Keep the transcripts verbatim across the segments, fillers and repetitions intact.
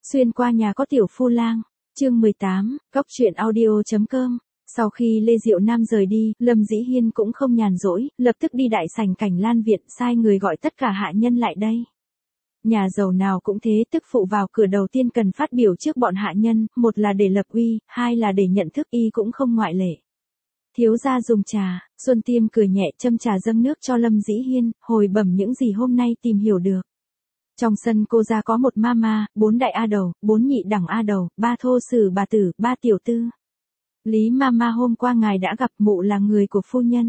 Xuyên qua nhà có tiểu phu lang, chương mười tám, góc truyện audio.com. Sau khi Lê Diệu Nam rời đi, Lâm Dĩ Hiên cũng không nhàn rỗi, lập tức đi đại sảnh Cảnh Lan viện, sai người gọi tất cả hạ nhân lại đây. Nhà giàu nào cũng thế, tức phụ vào cửa đầu tiên cần phát biểu trước bọn hạ nhân, một là để lập uy, hai là để nhận thức, y cũng không ngoại lệ. Thiếu gia dùng trà, Xuân Tiêm cười nhẹ châm trà dâng nước cho Lâm Dĩ Hiên, hồi bẩm những gì hôm nay tìm hiểu được. Trong sân cô gia có một mama, bốn đại a đầu, bốn nhị đẳng a đầu, ba thô sử bà tử, ba tiểu tư. Lý mama hôm qua ngài đã gặp, mụ là người của phu nhân.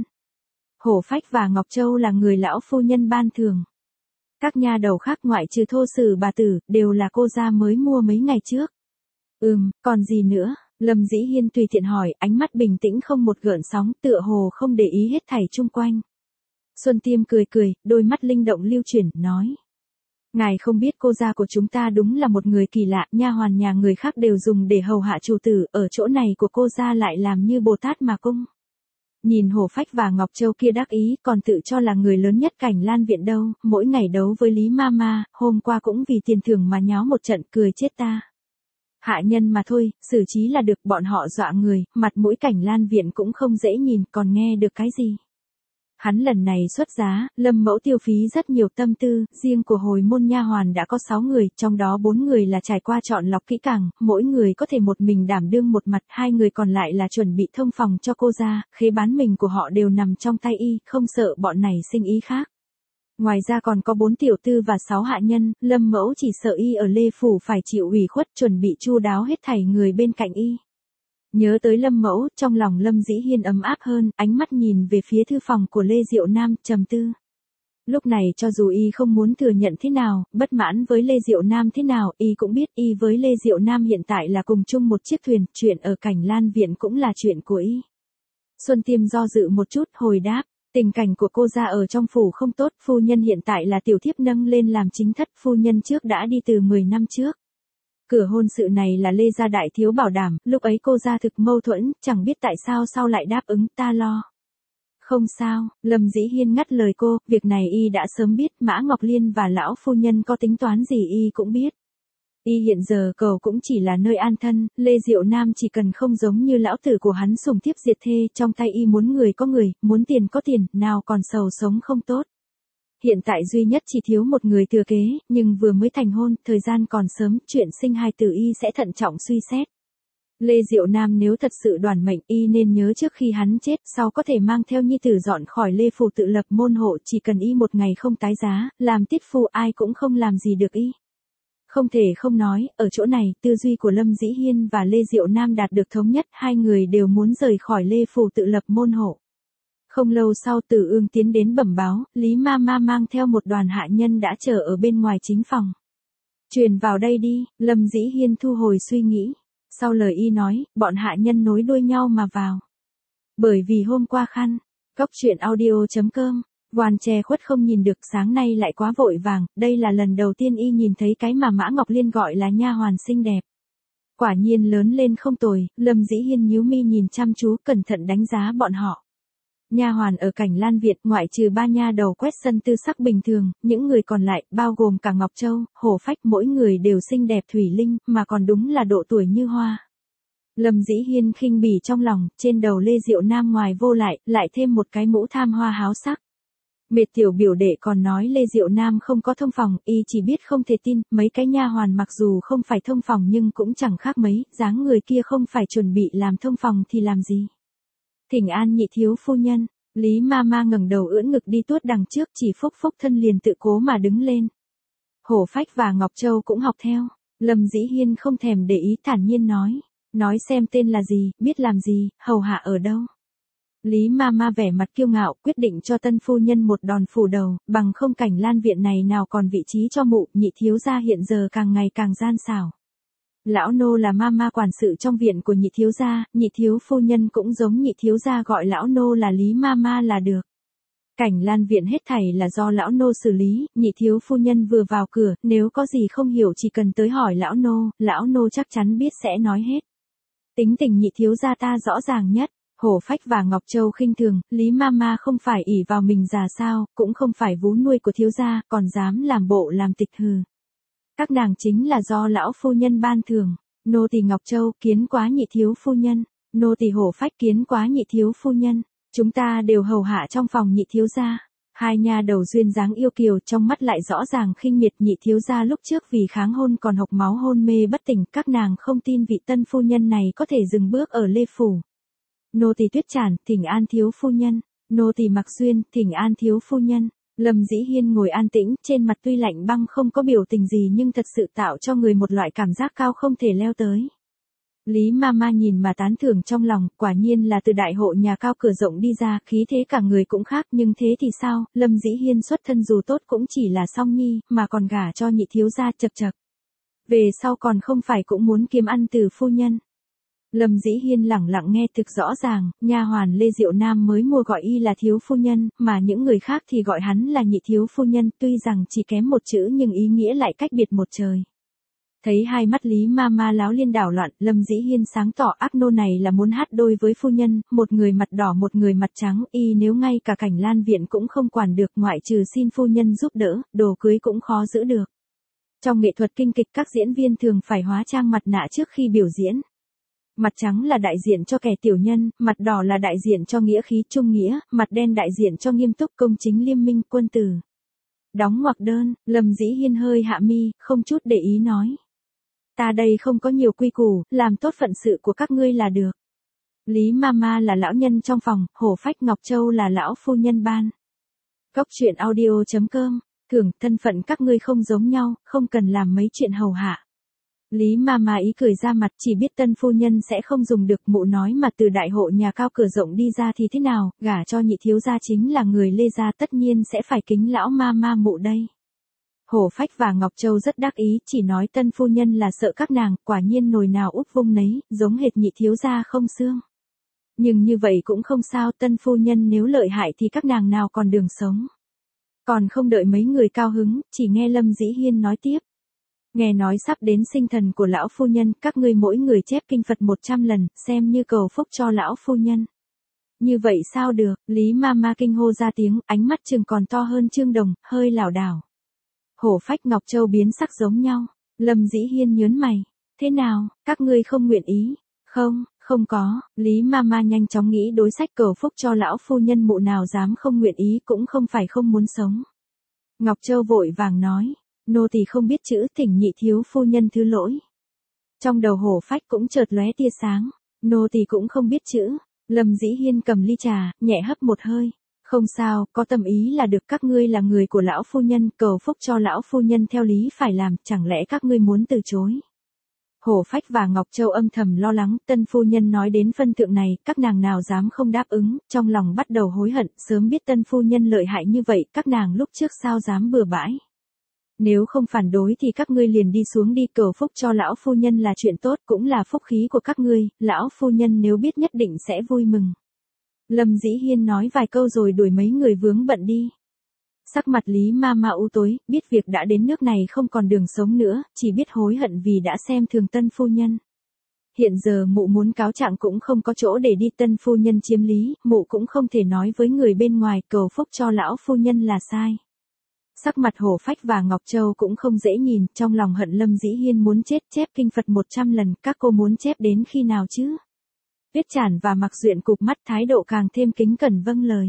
Hổ Phách và Ngọc Châu là người lão phu nhân ban thường. Các nha đầu khác ngoại trừ thô sử bà tử, đều là cô gia mới mua mấy ngày trước. Ừm, còn gì nữa? Lâm Dĩ Hiên tùy tiện hỏi, ánh mắt bình tĩnh không một gợn sóng, tựa hồ không để ý hết thảy chung quanh. Xuân Tiêm cười cười, đôi mắt linh động lưu chuyển, nói. Ngài không biết cô gia của chúng ta đúng là một người kỳ lạ, nha hoàn nhà người khác đều dùng để hầu hạ chủ tử, ở chỗ này của cô gia lại làm như Bồ Tát mà cung. Nhìn Hổ Phách và Ngọc Châu kia đắc ý, còn tự cho là người lớn nhất Cảnh Lan viện đâu, mỗi ngày đấu với Lý Mama, hôm qua cũng vì tiền thưởng mà nháo một trận, cười chết ta. Hạ nhân mà thôi, xử trí là được, bọn họ dọa người, mặt mũi Cảnh Lan viện cũng không dễ nhìn, còn nghe được cái gì. Hắn lần này xuất giá, Lâm mẫu tiêu phí rất nhiều tâm tư, riêng của hồi môn nha hoàn đã có sáu người, trong đó bốn người là trải qua chọn lọc kỹ càng, mỗi người có thể một mình đảm đương một mặt, hai người còn lại là chuẩn bị thông phòng cho cô gia, khế bán mình của họ đều nằm trong tay y, không sợ bọn này sinh ý khác. Ngoài ra còn có bốn tiểu tư và sáu hạ nhân, Lâm mẫu chỉ sợ y ở Lê Phủ phải chịu ủy khuất, chuẩn bị chu đáo hết thảy người bên cạnh y. Nhớ tới Lâm mẫu, trong lòng Lâm Dĩ Hiên ấm áp hơn, ánh mắt nhìn về phía thư phòng của Lê Diệu Nam, trầm tư. Lúc này cho dù y không muốn thừa nhận thế nào, bất mãn với Lê Diệu Nam thế nào, y cũng biết y với Lê Diệu Nam hiện tại là cùng chung một chiếc thuyền, chuyện ở Cảnh Lan viện cũng là chuyện của y. Xuân Tiêm do dự một chút, hồi đáp. Tình cảnh của cô gia ở trong phủ không tốt, phu nhân hiện tại là tiểu thiếp nâng lên làm chính thất, phu nhân trước đã đi từ mười năm trước. Cửa hôn sự này là Lê gia đại thiếu bảo đảm, lúc ấy cô gia thực mâu thuẫn, chẳng biết tại sao sau lại đáp ứng, ta lo. Không sao, Lâm Dĩ Hiên ngắt lời cô, việc này y đã sớm biết, Mã Ngọc Liên và lão phu nhân có tính toán gì y cũng biết. Y hiện giờ cầu cũng chỉ là nơi an thân, Lê Diệu Nam chỉ cần không giống như lão tử của hắn sủng thiếp diệt thê, trong tay y muốn người có người, muốn tiền có tiền, nào còn sầu sống không tốt. Hiện tại duy nhất chỉ thiếu một người thừa kế, nhưng vừa mới thành hôn, thời gian còn sớm, chuyện sinh hài tử y sẽ thận trọng suy xét. Lê Diệu Nam nếu thật sự đoản mệnh, y nên nhớ trước khi hắn chết, sau có thể mang theo nhi tử dọn khỏi Lê Phủ tự lập môn hộ, chỉ cần y một ngày không tái giá, làm tiết phu ai cũng không làm gì được y. Không thể không nói, ở chỗ này, tư duy của Lâm Dĩ Hiên và Lê Diệu Nam đạt được thống nhất, hai người đều muốn rời khỏi Lê Phủ tự lập môn hộ. Không lâu sau Tử Ương tiến đến bẩm báo, Lý Mama mang theo một đoàn hạ nhân đã chờ ở bên ngoài chính phòng. Truyền vào đây đi, Lâm Dĩ Hiên thu hồi suy nghĩ. Sau lời y nói, bọn hạ nhân nối đuôi nhau mà vào. Bởi vì hôm qua khăn, góc truyện audio.com, Hoàn che khuất không nhìn được, sáng nay lại quá vội vàng, đây là lần đầu tiên y nhìn thấy cái mà Mã Ngọc Liên gọi là nha hoàn xinh đẹp. Quả nhiên lớn lên không tồi, Lâm Dĩ Hiên nhíu mi nhìn chăm chú, cẩn thận đánh giá bọn họ. Nha hoàn ở Cảnh Lan viện, ngoại trừ ba nha đầu quét sân tư sắc bình thường, những người còn lại, bao gồm cả Ngọc Châu, Hổ Phách, mỗi người đều xinh đẹp thủy linh, mà còn đúng là độ tuổi như hoa. Lâm Dĩ Hiên khinh bỉ trong lòng, trên đầu Lê Diệu Nam ngoài vô lại, lại thêm một cái mũ tham hoa háo sắc. Mệt tiểu biểu đệ còn nói Lê Diệu Nam không có thông phòng, y chỉ biết không thể tin, mấy cái nha hoàn mặc dù không phải thông phòng nhưng cũng chẳng khác mấy, dáng người kia không phải chuẩn bị làm thông phòng thì làm gì. Thỉnh an nhị thiếu phu nhân, Lý Mama ngẩng đầu ưỡn ngực đi tuốt đằng trước, chỉ phúc phúc thân liền tự cố mà đứng lên. Hổ Phách và Ngọc Châu cũng học theo, Lâm Dĩ Hiên không thèm để ý, thản nhiên nói, nói xem tên là gì, biết làm gì, hầu hạ ở đâu. Lý Mama vẻ mặt kiêu ngạo, quyết định cho tân phu nhân một đòn phủ đầu, bằng không Cảnh Lan viện này nào còn vị trí cho mụ, nhị thiếu gia hiện giờ càng ngày càng gian xảo. Lão nô là Mama quản sự trong viện của nhị thiếu gia, nhị thiếu phu nhân cũng giống nhị thiếu gia gọi lão nô là Lý Mama là được. Cảnh Lan viện hết thảy là do lão nô xử lý, nhị thiếu phu nhân vừa vào cửa, nếu có gì không hiểu chỉ cần tới hỏi lão nô, lão nô chắc chắn biết sẽ nói hết. Tính tình nhị thiếu gia ta rõ ràng nhất. Hổ Phách và Ngọc Châu khinh thường, Lý Mama không phải ỷ vào mình già sao, cũng không phải vú nuôi của thiếu gia, còn dám làm bộ làm tịch hừ. Các nàng chính là do lão phu nhân ban thưởng. Nô tỳ Ngọc Châu kiến quá nhị thiếu phu nhân, nô tỳ Hổ Phách kiến quá nhị thiếu phu nhân, chúng ta đều hầu hạ trong phòng nhị thiếu gia. Hai nha đầu duyên dáng yêu kiều trong mắt lại rõ ràng khinh miệt nhị thiếu gia lúc trước vì kháng hôn còn hộc máu hôn mê bất tỉnh, các nàng không tin vị tân phu nhân này có thể dừng bước ở Lê Phủ. Nô tỳ Tuyết Trản, thỉnh an thiếu phu nhân, nô tỳ Mặc Duyên, thỉnh an thiếu phu nhân. Lâm Dĩ Hiên ngồi an tĩnh, trên mặt tuy lạnh băng không có biểu tình gì nhưng thật sự tạo cho người một loại cảm giác cao không thể leo tới. Lý Mama nhìn mà tán thưởng trong lòng, quả nhiên là từ đại hộ nhà cao cửa rộng đi ra, khí thế cả người cũng khác, nhưng thế thì sao, Lâm Dĩ Hiên xuất thân dù tốt cũng chỉ là song nhi, mà còn gả cho nhị thiếu gia, chật chật. Về sau còn không phải cũng muốn kiếm ăn từ phu nhân. Lâm Dĩ Hiên lẳng lặng nghe thực rõ ràng, nha hoàn Lê Diệu Nam mới mua gọi y là thiếu phu nhân, mà những người khác thì gọi hắn là nhị thiếu phu nhân, tuy rằng chỉ kém một chữ nhưng ý nghĩa lại cách biệt một trời. Thấy hai mắt Lý Mama láo liên đảo loạn, Lâm Dĩ Hiên sáng tỏ ác nô này là muốn hát đôi với phu nhân, một người mặt đỏ một người mặt trắng, y nếu ngay cả Cảnh Lan viện cũng không quản được, ngoại trừ xin phu nhân giúp đỡ, đồ cưới cũng khó giữ được. Trong nghệ thuật kinh kịch các diễn viên thường phải hóa trang mặt nạ trước khi biểu diễn. Mặt trắng là đại diện cho kẻ tiểu nhân, mặt đỏ là đại diện cho nghĩa khí trung nghĩa, mặt đen đại diện cho nghiêm túc công chính liêm minh quân tử. Đóng ngoặc đơn, Lâm Dĩ Hiên hơi hạ mi, không chút để ý nói. Ta đây không có nhiều quy củ, làm tốt phận sự của các ngươi là được. Lý Mama là lão nhân trong phòng, Hổ Phách Ngọc Châu là lão phu nhân ban. Cốc truyện audio chấm com, thường thân phận các ngươi không giống nhau, không cần làm mấy chuyện hầu hạ. Lý Mama ý cười ra mặt, chỉ biết tân phu nhân sẽ không dùng được, mụ nói mà từ đại hộ nhà cao cửa rộng đi ra thì thế nào, gả cho nhị thiếu gia chính là người Lê gia, tất nhiên sẽ phải kính lão Mama mụ đây. Hổ Phách và Ngọc Châu rất đắc ý, chỉ nói tân phu nhân là sợ các nàng, quả nhiên nồi nào úp vung nấy, giống hệt nhị thiếu gia không xương. Nhưng như vậy cũng không sao, tân phu nhân nếu lợi hại thì các nàng nào còn đường sống. Còn không đợi mấy người cao hứng, chỉ nghe Lâm Dĩ Hiên nói tiếp. Nghe nói sắp đến sinh thần của lão phu nhân, các ngươi mỗi người chép kinh Phật một trăm lần, xem như cầu phúc cho lão phu nhân. Như vậy sao được, Lý Mama kinh hô ra tiếng, ánh mắt chừng còn to hơn Trương Đồng, hơi lảo đảo. Hổ Phách Ngọc Châu biến sắc giống nhau, Lâm Dĩ Hiên nhớn mày, thế nào, các ngươi không nguyện ý, không, không có, Lý Mama nhanh chóng nghĩ đối sách cầu phúc cho lão phu nhân, mụ nào dám không nguyện ý, cũng không phải không muốn sống. Ngọc Châu vội vàng nói, nô tỳ không biết chữ, thỉnh nhị thiếu phu nhân thứ lỗi. Trong đầu Hổ Phách cũng chợt lóe tia sáng, nô tỳ cũng không biết chữ. Lâm Dĩ Hiên cầm ly trà, nhẹ hấp một hơi. Không sao, có tâm ý là được, các ngươi là người của lão phu nhân, cầu phúc cho lão phu nhân theo lý phải làm, chẳng lẽ các ngươi muốn từ chối. Hổ Phách và Ngọc Châu âm thầm lo lắng, tân phu nhân nói đến phân thượng này, các nàng nào dám không đáp ứng, trong lòng bắt đầu hối hận, sớm biết tân phu nhân lợi hại như vậy, các nàng lúc trước sao dám bừa bãi. Nếu không phản đối thì các ngươi liền đi xuống đi, cầu phúc cho lão phu nhân là chuyện tốt, cũng là phúc khí của các ngươi, lão phu nhân nếu biết nhất định sẽ vui mừng. Lâm Dĩ Hiên nói vài câu rồi đuổi mấy người vướng bận đi. Sắc mặt Lý Mama u tối, biết việc đã đến nước này không còn đường sống nữa, chỉ biết hối hận vì đã xem thường tân phu nhân. Hiện giờ mụ muốn cáo trạng cũng không có chỗ để đi, tân phu nhân chiếm lý, mụ cũng không thể nói với người bên ngoài, cầu phúc cho lão phu nhân là sai. Sắc mặt Hổ Phách và Ngọc Châu cũng không dễ nhìn, trong lòng hận Lâm Dĩ Hiên muốn chết, chép kinh Phật một trăm lần, các cô muốn chép đến khi nào chứ? Tuyết Trản và Mặc Duyện cụp mắt, thái độ càng thêm kính cẩn vâng lời.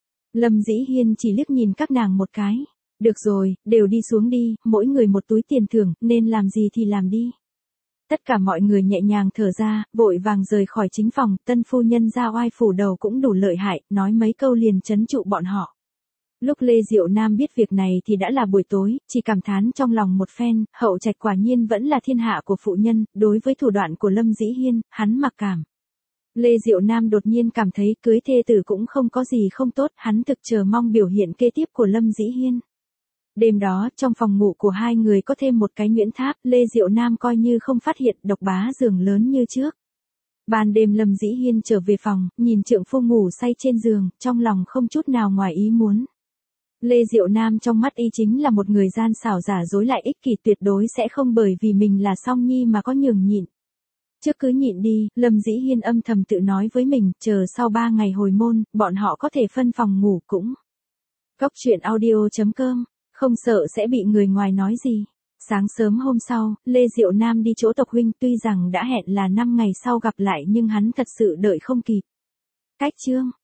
Lâm Dĩ Hiên chỉ liếc nhìn các nàng một cái. Được rồi, đều đi xuống đi, mỗi người một túi tiền thưởng, nên làm gì thì làm đi. Tất cả mọi người nhẹ nhàng thở ra, vội vàng rời khỏi chính phòng, tân phu nhân ra oai phủ đầu cũng đủ lợi hại, nói mấy câu liền trấn trụ bọn họ. Lúc Lê Diệu Nam biết việc này thì đã là buổi tối, chỉ cảm thán trong lòng một phen, hậu trạch quả nhiên vẫn là thiên hạ của phụ nhân, đối với thủ đoạn của Lâm Dĩ Hiên, hắn mặc cảm. Lê Diệu Nam đột nhiên cảm thấy cưới thê tử cũng không có gì không tốt, hắn thực chờ mong biểu hiện kế tiếp của Lâm Dĩ Hiên. Đêm đó, trong phòng ngủ của hai người có thêm một cái nhuyễn tháp, Lê Diệu Nam coi như không phát hiện, độc bá giường lớn như trước. Ban đêm Lâm Dĩ Hiên trở về phòng, nhìn trượng phu ngủ say trên giường, trong lòng không chút nào ngoài ý muốn. Lê Diệu Nam trong mắt y chính là một người gian xảo giả dối lại ích kỷ, tuyệt đối sẽ không bởi vì mình là song nhi mà có nhường nhịn. Trước cứ nhịn đi, Lâm Dĩ Hiên âm thầm tự nói với mình, chờ sau ba ngày hồi môn, bọn họ có thể phân phòng ngủ cũng. Cốc truyện audio chấm com, không sợ sẽ bị người ngoài nói gì. Sáng sớm hôm sau, Lê Diệu Nam đi chỗ tộc huynh, tuy rằng đã hẹn là năm ngày sau gặp lại nhưng hắn thật sự đợi không kịp. Cách chương